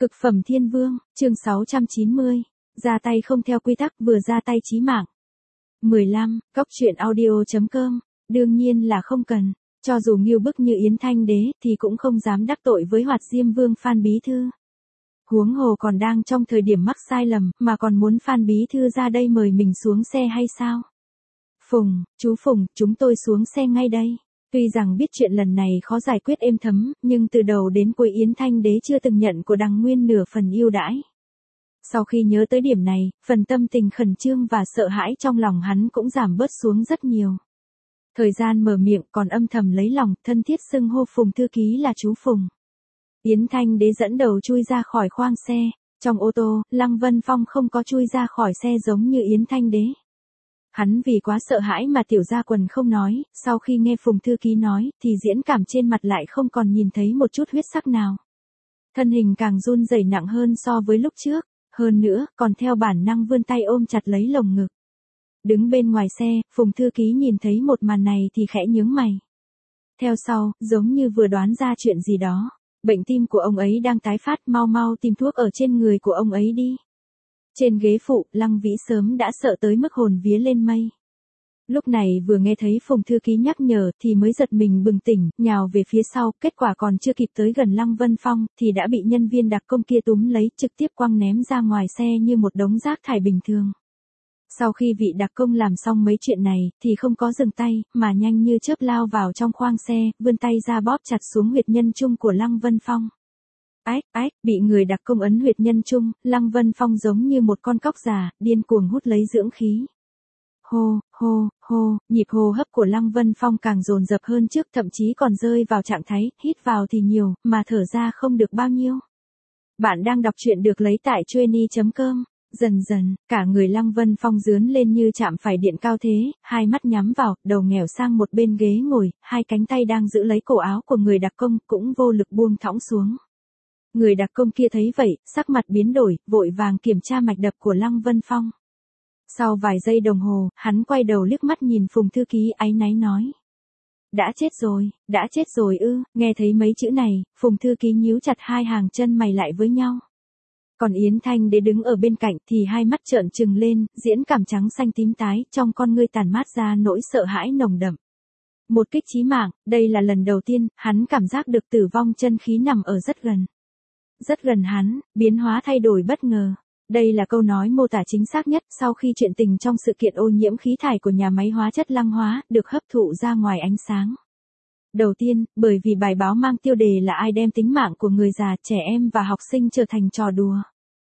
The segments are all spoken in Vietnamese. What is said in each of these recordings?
Cực phẩm thiên vương, chương 690. Ra tay không theo quy tắc vừa ra tay chí mạng. 15. Cóc truyện audio.com. Đương nhiên là không cần. Cho dù nghiêu bức như Yến Thanh Đế thì cũng không dám đắc tội với Hoạt Diêm Vương Phan Bí Thư. Huống hồ còn đang trong thời điểm mắc sai lầm mà còn muốn Phan Bí Thư ra đây mời mình xuống xe hay sao? Phùng, chú Phùng, chúng tôi xuống xe ngay đây. Tuy rằng biết chuyện lần này khó giải quyết êm thấm, nhưng từ đầu đến cuối Yến Thanh Đế chưa từng nhận của Đằng Nguyên nửa phần ưu đãi. Sau khi nhớ tới điểm này, phần tâm tình khẩn trương và sợ hãi trong lòng hắn cũng giảm bớt xuống rất nhiều. Thời gian mở miệng còn âm thầm lấy lòng, thân thiết xưng hô Phùng thư ký là chú Phùng. Yến Thanh Đế dẫn đầu chui ra khỏi khoang xe. Trong ô tô, Lăng Vân Phong không có chui ra khỏi xe giống như Yến Thanh Đế. Hắn vì quá sợ hãi mà tiểu gia quần không nói, sau khi nghe Phùng thư ký nói, thì diễn cảm trên mặt lại không còn nhìn thấy một chút huyết sắc nào. Thân hình càng run rẩy nặng hơn so với lúc trước, hơn nữa, còn theo bản năng vươn tay ôm chặt lấy lồng ngực. Đứng bên ngoài xe, Phùng thư ký nhìn thấy một màn này thì khẽ nhướng mày. Theo sau, giống như vừa đoán ra chuyện gì đó, bệnh tim của ông ấy đang tái phát, mau mau tìm thuốc ở trên người của ông ấy đi. Trên ghế phụ, Lăng Vĩ sớm đã sợ tới mức hồn vía lên mây. Lúc này vừa nghe thấy Phùng thư ký nhắc nhở thì mới giật mình bừng tỉnh, nhào về phía sau, kết quả còn chưa kịp tới gần Lăng Vân Phong thì đã bị nhân viên đặc công kia túm lấy, trực tiếp quăng ném ra ngoài xe như một đống rác thải bình thường. Sau khi vị đặc công làm xong mấy chuyện này thì không có dừng tay, mà nhanh như chớp lao vào trong khoang xe, vươn tay ra bóp chặt xuống huyệt nhân trung của Lăng Vân Phong. Ách, bị người đặc công ấn huyệt nhân trung, Lăng Vân Phong giống như một con cóc già, điên cuồng hút lấy dưỡng khí. Hô, nhịp hô hấp của Lăng Vân Phong càng dồn dập hơn trước, thậm chí còn rơi vào trạng thái, hít vào thì nhiều, mà thở ra không được bao nhiêu. Bạn đang đọc truyện được lấy tại Chueny.com. Dần dần, cả người Lăng Vân Phong rướn lên như chạm phải điện cao thế, hai mắt nhắm vào, đầu nghẻo sang một bên ghế ngồi, hai cánh tay đang giữ lấy cổ áo của người đặc công, cũng vô lực buông thõng xuống. Người đặc công kia thấy vậy, sắc mặt biến đổi, vội vàng kiểm tra mạch đập của Lăng Vân Phong. Sau vài giây đồng hồ, hắn quay đầu liếc mắt nhìn Phùng thư ký áy náy nói. Đã chết rồi ư, nghe thấy mấy chữ này, Phùng thư ký nhíu chặt hai hàng chân mày lại với nhau. Còn Yến Thanh Đế đứng ở bên cạnh thì hai mắt trợn trừng lên, diễn cảm trắng xanh tím tái, trong con ngươi tàn mát ra nỗi sợ hãi nồng đậm. Một kích chí mạng, đây là lần đầu tiên, hắn cảm giác được tử vong chân khí nằm ở rất gần. Rất gần hắn, biến hóa thay đổi bất ngờ. Đây là câu nói mô tả chính xác nhất sau khi chuyện tình trong sự kiện ô nhiễm khí thải của nhà máy hóa chất Lăng Hóa được hấp thụ ra ngoài ánh sáng. Đầu tiên, bởi vì bài báo mang tiêu đề là ai đem tính mạng của người già, trẻ em và học sinh trở thành trò đùa.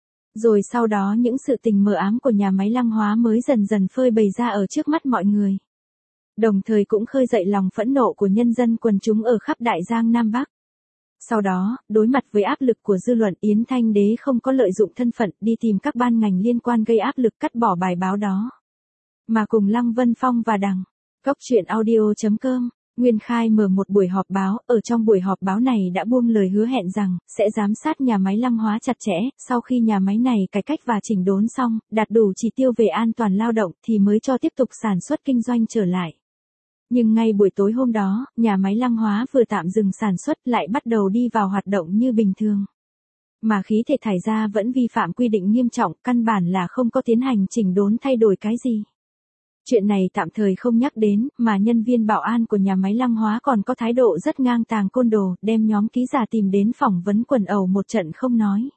Rồi sau đó những sự tình mờ ám của nhà máy Lăng Hóa mới dần dần phơi bày ra ở trước mắt mọi người. Đồng thời cũng khơi dậy lòng phẫn nộ của nhân dân quần chúng ở khắp Đại Giang Nam Bắc. Sau đó, đối mặt với áp lực của dư luận, Yến Thanh Đế không có lợi dụng thân phận đi tìm các ban ngành liên quan gây áp lực cắt bỏ bài báo đó. Mà cùng Lăng Vân Phong và Đằng. Cóc truyện audio.com. Nguyên Khai mở một buổi họp báo, ở trong buổi họp báo này đã buông lời hứa hẹn rằng, sẽ giám sát nhà máy Lăng Hóa chặt chẽ, sau khi nhà máy này cải cách và chỉnh đốn xong, đạt đủ chỉ tiêu về an toàn lao động thì mới cho tiếp tục sản xuất kinh doanh trở lại. Nhưng ngay buổi tối hôm đó, nhà máy Lăng Hóa vừa tạm dừng sản xuất lại bắt đầu đi vào hoạt động như bình thường. Mà khí thể thải ra vẫn vi phạm quy định nghiêm trọng, căn bản là không có tiến hành chỉnh đốn thay đổi cái gì. Chuyện này tạm thời không nhắc đến, mà nhân viên bảo an của nhà máy Lăng Hóa còn có thái độ rất ngang tàng côn đồ, đem nhóm ký giả tìm đến phỏng vấn quần ẩu một trận không nói.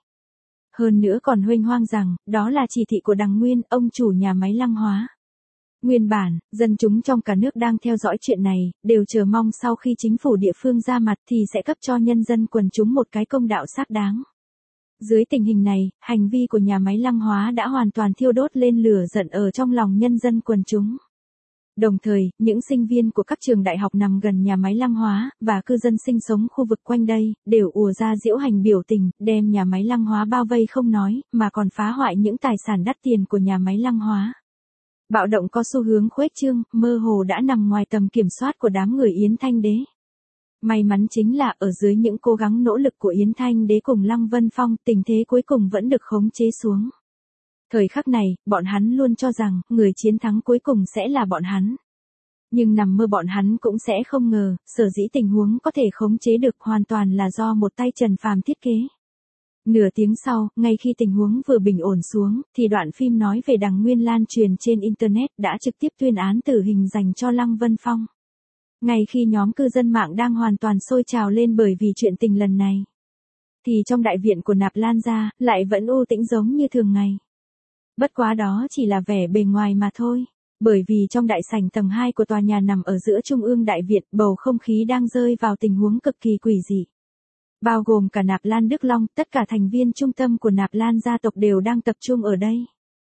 Hơn nữa còn huênh hoang rằng, đó là chỉ thị của Đằng Nguyên, ông chủ nhà máy Lăng Hóa. Nguyên bản, dân chúng trong cả nước đang theo dõi chuyện này, đều chờ mong sau khi chính phủ địa phương ra mặt thì sẽ cấp cho nhân dân quần chúng một cái công đạo xác đáng. Dưới tình hình này, hành vi của nhà máy Lăng Hóa đã hoàn toàn thiêu đốt lên lửa giận ở trong lòng nhân dân quần chúng. Đồng thời, những sinh viên của các trường đại học nằm gần nhà máy Lăng Hóa, và cư dân sinh sống khu vực quanh đây, đều ùa ra diễu hành biểu tình, đem nhà máy Lăng Hóa bao vây không nói, mà còn phá hoại những tài sản đắt tiền của nhà máy Lăng Hóa. Bạo động có xu hướng khuếch trương, mơ hồ đã nằm ngoài tầm kiểm soát của đám người Yến Thanh Đế. May mắn chính là ở dưới những cố gắng nỗ lực của Yến Thanh Đế cùng Lăng Vân Phong, tình thế cuối cùng vẫn được khống chế xuống. Thời khắc này, bọn hắn luôn cho rằng, người chiến thắng cuối cùng sẽ là bọn hắn. Nhưng nằm mơ bọn hắn cũng sẽ không ngờ, sở dĩ tình huống có thể khống chế được hoàn toàn là do một tay Trần Phàm thiết kế. Nửa tiếng sau, ngay khi tình huống vừa bình ổn xuống, thì đoạn phim nói về Đằng Nguyên lan truyền trên Internet đã trực tiếp tuyên án tử hình dành cho Lăng Vân Phong. Ngay khi nhóm cư dân mạng đang hoàn toàn sôi trào lên bởi vì chuyện tình lần này, thì trong đại viện của Nạp Lan gia lại vẫn u tĩnh giống như thường ngày. Bất quá đó chỉ là vẻ bề ngoài mà thôi, bởi vì trong đại sảnh tầng 2 của tòa nhà nằm ở giữa trung ương đại viện, bầu không khí đang rơi vào tình huống cực kỳ quỷ dị. Bao gồm cả Nạp Lan Đức Long, tất cả thành viên trung tâm của Nạp Lan gia tộc đều đang tập trung ở đây.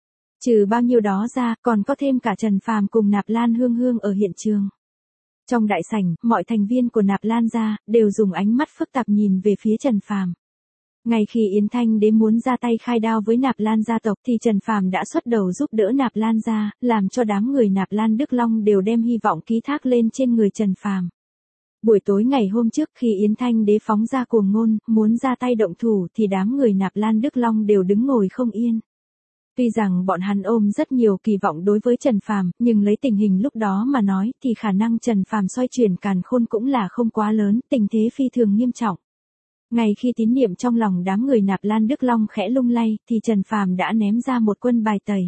Trừ bao nhiêu đó ra, còn có thêm cả Trần Phàm cùng Nạp Lan Hương Hương ở hiện trường. Trong đại sảnh, mọi thành viên của Nạp Lan gia đều dùng ánh mắt phức tạp nhìn về phía Trần Phàm. Ngay khi Yến Thanh Đế muốn ra tay khai đao với Nạp Lan gia tộc thì Trần Phàm đã xuất đầu giúp đỡ Nạp Lan gia, làm cho đám người Nạp Lan Đức Long đều đem hy vọng ký thác lên trên người Trần Phàm. Buổi tối ngày hôm trước khi Yến Thanh Đế phóng ra cuồng ngôn, muốn ra tay động thủ thì đám người Nạp Lan Đức Long đều đứng ngồi không yên. Tuy rằng bọn hắn ôm rất nhiều kỳ vọng đối với Trần Phàm, nhưng lấy tình hình lúc đó mà nói thì khả năng Trần Phàm xoay chuyển càn khôn cũng là không quá lớn, tình thế phi thường nghiêm trọng. Ngay khi tín niệm trong lòng đám người Nạp Lan Đức Long khẽ lung lay thì Trần Phàm đã ném ra một quân bài tẩy.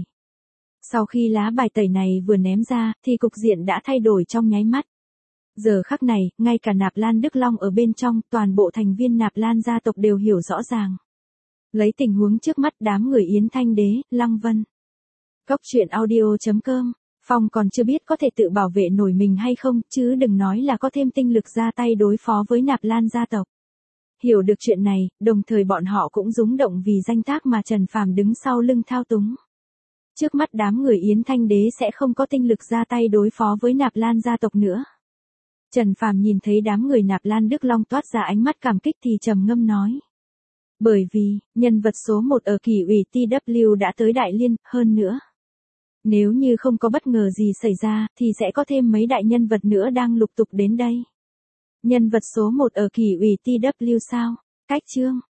Sau khi lá bài tẩy này vừa ném ra thì cục diện đã thay đổi trong nháy mắt. Giờ khắc này, ngay cả Nạp Lan Đức Long ở bên trong, toàn bộ thành viên Nạp Lan gia tộc đều hiểu rõ ràng. Lấy tình huống trước mắt đám người Yến Thanh Đế, Lăng Vân. Cốc truyện audio.com, Phong còn chưa biết có thể tự bảo vệ nổi mình hay không, chứ đừng nói là có thêm tinh lực ra tay đối phó với Nạp Lan gia tộc. Hiểu được chuyện này, đồng thời bọn họ cũng rúng động vì danh tác mà Trần Phàm đứng sau lưng thao túng. Trước mắt đám người Yến Thanh Đế sẽ không có tinh lực ra tay đối phó với Nạp Lan gia tộc nữa. Trần Phàm nhìn thấy đám người Nạp Lan Đức Long toát ra ánh mắt cảm kích thì trầm ngâm nói. Bởi vì, nhân vật số 1 ở kỳ ủy TW đã tới Đại Liên, hơn nữa. Nếu như không có bất ngờ gì xảy ra, thì sẽ có thêm mấy đại nhân vật nữa đang lục tục đến đây. Nhân vật số 1 ở kỳ ủy TW sao? Cách chương.